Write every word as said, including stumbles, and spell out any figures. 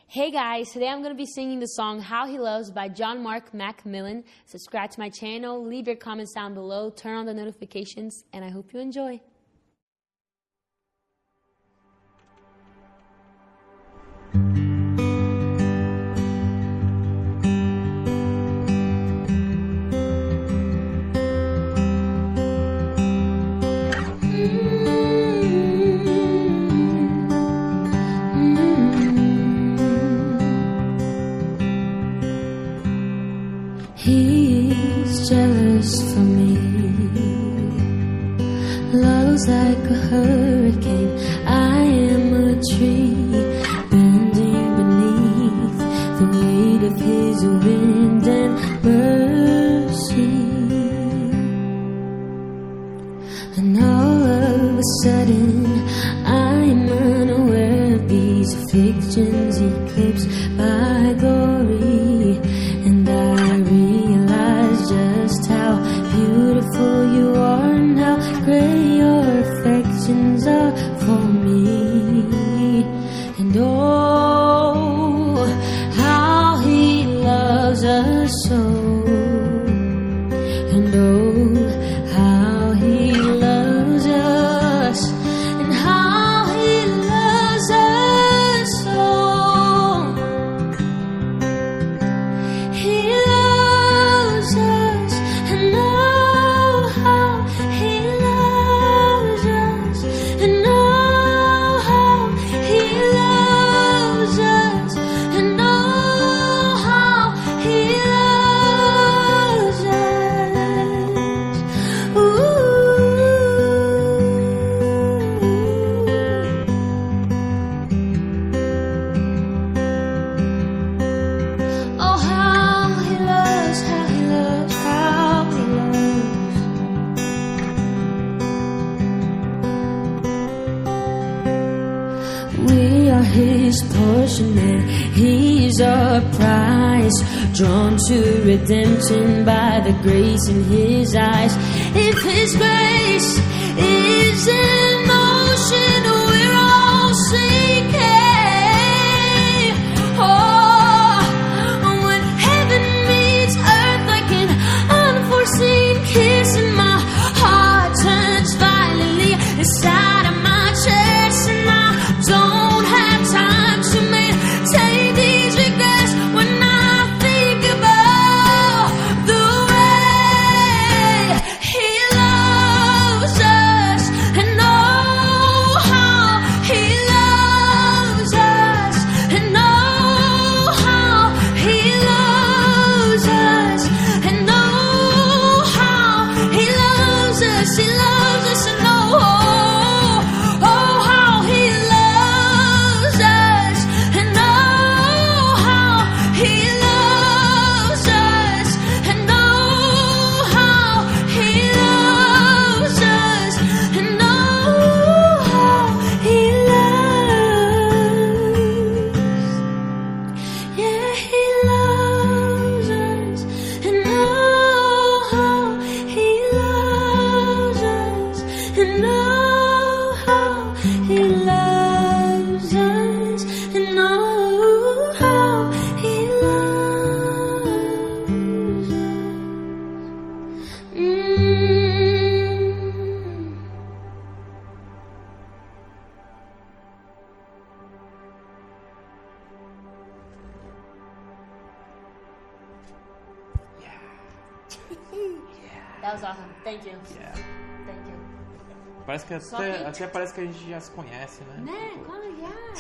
Hey guys, today I'm going to be singing the song How He Loves by John Mark Macmillan. Subscribe to my channel, leave your comments down below, turn on the notifications, and I hope you enjoy. He's jealous for me. Love's like a hurricane. I am a tree bending beneath the weight of his wind and mercy. And all of a sudden I'm unaware of these afflictions eclipsed by glory. And I realize just how beautiful you are and how great your affections are for me. And oh, how he loves us so. And oh, how he loves us. And how he loves us so. He loves us, and oh how he loves us, and oh how he loves us, and oh how he loves us. Ooh. Oh how he loves, how he loves, how he loves. We are his portion and he's our prize, drawn to redemption by the grace in his eyes. If his grace is in motion, we're all sinking. Oh, when heaven meets earth like an unforeseen kiss, and my heart turns violently inside of my chest, and I don't have time to maintain these regrets when I think about the way he loves us, and oh how he loves us, and oh how he loves us, and oh how he loves us, he loves us, and oh, oh how he loves us, and oh how he loves us, and oh how he loves us, and oh how he loves. Yeah, he loves us, and oh how he loves us, and oh how he loves us, and oh how he loves us. Mm. That was awesome. Thank you. Yeah. Thank you. Parece que Só até, que- até parece que a gente já se conhece, né? Né? Quando, yeah.